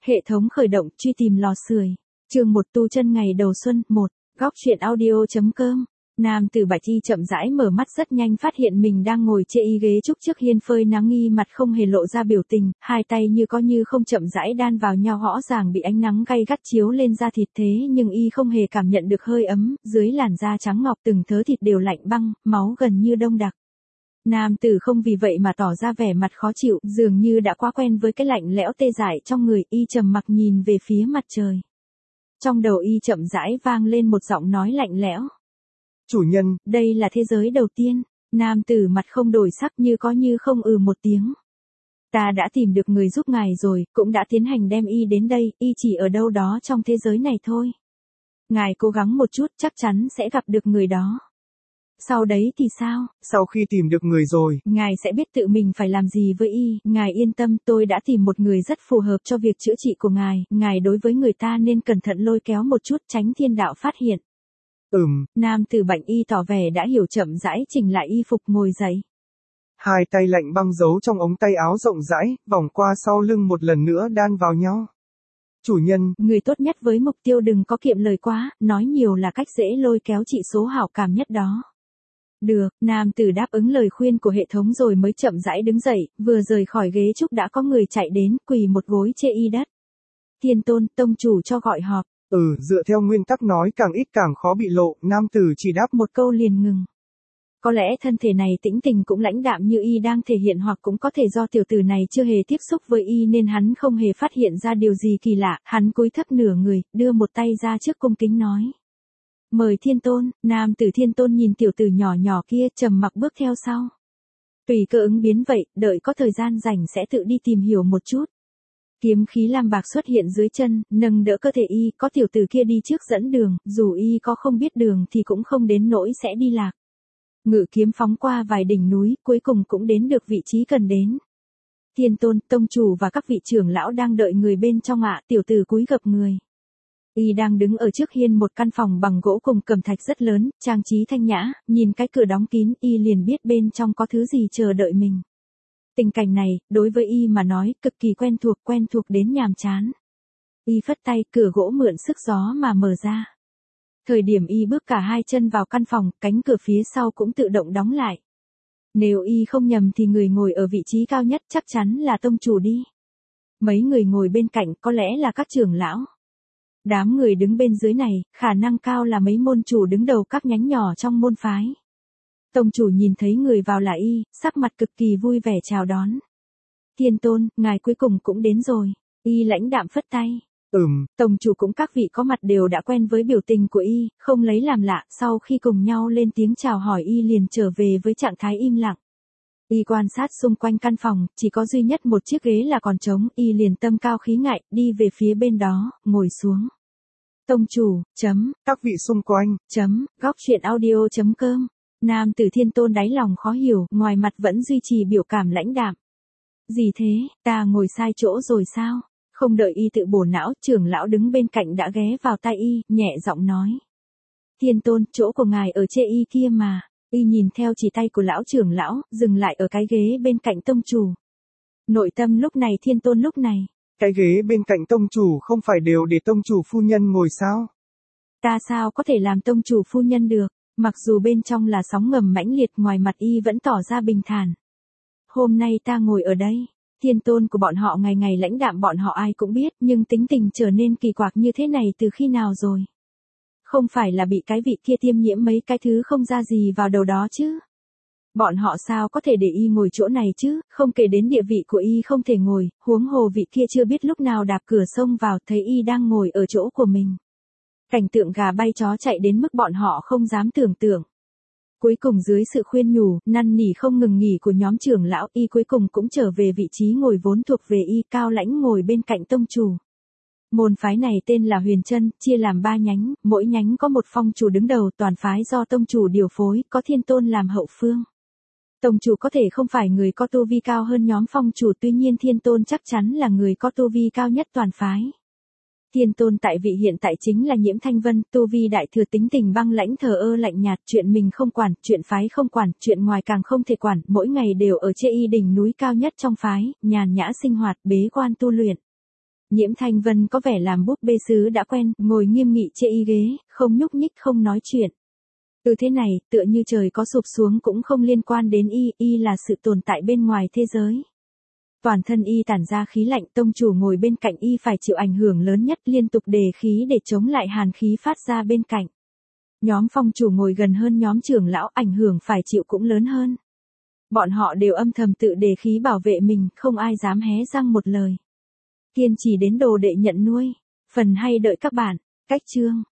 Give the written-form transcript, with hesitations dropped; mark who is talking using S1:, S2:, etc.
S1: Hệ thống khởi động, truy tìm lò sưởi. Chương 1 tu chân ngày đầu xuân 1. Góc truyện audio.com. Nam tử Bạch Y chậm rãi mở mắt, rất nhanh phát hiện mình đang ngồi chê y ghế trúc trước hiên phơi nắng, y mặt không hề lộ ra biểu tình, hai tay như có như không chậm rãi đan vào nhau, rõ ràng bị ánh nắng gay gắt chiếu lên da thịt, thế nhưng y không hề cảm nhận được hơi ấm, dưới làn da trắng ngọc từng thớ thịt đều lạnh băng, máu gần như đông đặc. Nam tử không vì vậy mà tỏ ra vẻ mặt khó chịu, dường như đã quá quen với cái lạnh lẽo tê dại trong người, y trầm mặc nhìn về phía mặt trời. Trong đầu y chậm rãi vang lên một giọng nói lạnh lẽo.
S2: Chủ nhân,
S1: đây là thế giới đầu tiên. Nam tử mặt không đổi sắc, như có như không một tiếng. Ta đã tìm được người giúp ngài rồi, cũng đã tiến hành đem y đến đây, y chỉ ở đâu đó trong thế giới này thôi. Ngài cố gắng một chút, chắc chắn sẽ gặp được người đó. Sau đấy thì sao?
S2: Sau khi tìm được người rồi,
S1: ngài sẽ biết tự mình phải làm gì với y. Ngài yên tâm, tôi đã tìm một người rất phù hợp cho việc chữa trị của ngài. Ngài đối với người ta nên cẩn thận lôi kéo một chút, tránh thiên đạo phát hiện. Nam tử Bạch Y tỏ vẻ đã hiểu, chậm rãi chỉnh lại y phục ngồi dậy.
S2: Hai tay lạnh băng giấu trong ống tay áo rộng rãi, vòng qua sau lưng một lần nữa đan vào nhau. Chủ nhân,
S1: người tốt nhất với mục tiêu đừng có kiệm lời quá, nói nhiều là cách dễ lôi kéo chỉ số hảo cảm nhất đó. Được, nam tử đáp ứng lời khuyên của hệ thống rồi mới chậm rãi đứng dậy, vừa rời khỏi ghế trúc đã có người chạy đến, quỳ một gối chê y đất. Thiên Tôn, tông chủ cho gọi họp.
S2: Dựa theo nguyên tắc nói càng ít càng khó bị lộ, nam tử chỉ đáp
S1: một câu liền ngừng. Có lẽ thân thể này tĩnh tình cũng lãnh đạm như y đang thể hiện, hoặc cũng có thể do tiểu tử này chưa hề tiếp xúc với y nên hắn không hề phát hiện ra điều gì kỳ lạ, hắn cúi thấp nửa người, đưa một tay ra trước cung kính nói. Mời Thiên Tôn. Nam tử Thiên Tôn nhìn tiểu tử nhỏ nhỏ kia, trầm mặc bước theo sau. Tùy cơ ứng biến vậy, đợi có thời gian rảnh sẽ tự đi tìm hiểu một chút. Kiếm khí lam bạc xuất hiện dưới chân, nâng đỡ cơ thể y, có tiểu tử kia đi trước dẫn đường, dù y có không biết đường thì cũng không đến nỗi sẽ đi lạc. Ngự kiếm phóng qua vài đỉnh núi, cuối cùng cũng đến được vị trí cần đến. Thiên Tôn, tông chủ và các vị trưởng lão đang đợi người bên trong ạ. Tiểu tử cúi gập người. Y đang đứng ở trước hiên một căn phòng bằng gỗ cùng cẩm thạch rất lớn, trang trí thanh nhã, nhìn cái cửa đóng kín, y liền biết bên trong có thứ gì chờ đợi mình. Tình cảnh này, đối với y mà nói, cực kỳ quen thuộc đến nhàm chán. Y phất tay, cửa gỗ mượn sức gió mà mở ra. Thời điểm y bước cả hai chân vào căn phòng, cánh cửa phía sau cũng tự động đóng lại. Nếu y không nhầm thì người ngồi ở vị trí cao nhất chắc chắn là tông chủ đi. Mấy người ngồi bên cạnh có lẽ là các trưởng lão. Đám người đứng bên dưới này, khả năng cao là mấy môn chủ đứng đầu các nhánh nhỏ trong môn phái. Tông chủ nhìn thấy người vào là y, sắc mặt cực kỳ vui vẻ chào đón. Thiên Tôn, ngài cuối cùng cũng đến rồi. Y lãnh đạm phất tay. Tông chủ cũng các vị có mặt đều đã quen với biểu tình của y, không lấy làm lạ, sau khi cùng nhau lên tiếng chào hỏi y liền trở về với trạng thái im lặng. Y quan sát xung quanh căn phòng, chỉ có duy nhất một chiếc ghế là còn trống, y liền tâm cao khí ngại, đi về phía bên đó, ngồi xuống. Tông chủ,
S2: các vị xung quanh,
S1: góc truyện audio.com. Nam tử Thiên Tôn đáy lòng khó hiểu, ngoài mặt vẫn duy trì biểu cảm lãnh đạm. Gì thế, ta ngồi sai chỗ rồi sao? Không đợi y tự bổ não, trưởng lão đứng bên cạnh đã ghé vào tai y, nhẹ giọng nói. Thiên Tôn, chỗ của ngài ở chê y kia mà. Y nhìn theo chỉ tay của lão trưởng lão, dừng lại ở cái ghế bên cạnh tông chủ. Nội tâm lúc này Thiên Tôn lúc này.
S2: Cái ghế bên cạnh tông chủ không phải đều để tông chủ phu nhân ngồi sao?
S1: Ta sao có thể làm tông chủ phu nhân được? Mặc dù bên trong là sóng ngầm mãnh liệt, ngoài mặt y vẫn tỏ ra bình thản. Hôm nay ta ngồi ở đây. Thiên Tôn của bọn họ ngày ngày lãnh đạm, bọn họ ai cũng biết, nhưng tính tình trở nên kỳ quặc như thế này từ khi nào rồi? Không phải là bị cái vị kia tiêm nhiễm mấy cái thứ không ra gì vào đầu đó chứ? Bọn họ sao có thể để y ngồi chỗ này chứ, không kể đến địa vị của y không thể ngồi, huống hồ vị kia chưa biết lúc nào đạp cửa xông vào, thấy y đang ngồi ở chỗ của mình. Cảnh tượng gà bay chó chạy đến mức bọn họ không dám tưởng tượng. Cuối cùng dưới sự khuyên nhủ, năn nỉ không ngừng nghỉ của nhóm trưởng lão, y cuối cùng cũng trở về vị trí ngồi vốn thuộc về y, cao lãnh ngồi bên cạnh tông chủ. Môn phái này tên là Huyền Chân, chia làm 3 nhánh, mỗi nhánh có một phong chủ đứng đầu, toàn phái do tông chủ điều phối, có Thiên Tôn làm hậu phương. Tông chủ có thể không phải người có tu vi cao hơn nhóm phong chủ, tuy nhiên Thiên Tôn chắc chắn là người có tu vi cao nhất toàn phái. Thiên Tôn tại vị hiện tại chính là Nhiễm Thanh Vân, tu vi đại thừa, tính tình băng lãnh thờ ơ lạnh nhạt, chuyện mình không quản, chuyện phái không quản, chuyện ngoài càng không thể quản, mỗi ngày đều ở chê y đỉnh núi cao nhất trong phái, nhàn nhã sinh hoạt, bế quan tu luyện. Nhiễm Thanh Vân có vẻ làm búp bê sứ đã quen, ngồi nghiêm nghị trên y ghế, không nhúc nhích không nói chuyện. Thế này, tựa như trời có sụp xuống cũng không liên quan đến y là sự tồn tại bên ngoài thế giới. Toàn thân y tản ra khí lạnh, tông chủ ngồi bên cạnh y phải chịu ảnh hưởng lớn nhất, liên tục đề khí để chống lại hàn khí phát ra bên cạnh. Nhóm phong chủ ngồi gần hơn nhóm trưởng lão, ảnh hưởng phải chịu cũng lớn hơn. Bọn họ đều âm thầm tự đề khí bảo vệ mình, không ai dám hé răng một lời. Kiên trì đến đồ đệ nhận nuôi. Phần hay đợi các bạn. Cách chương.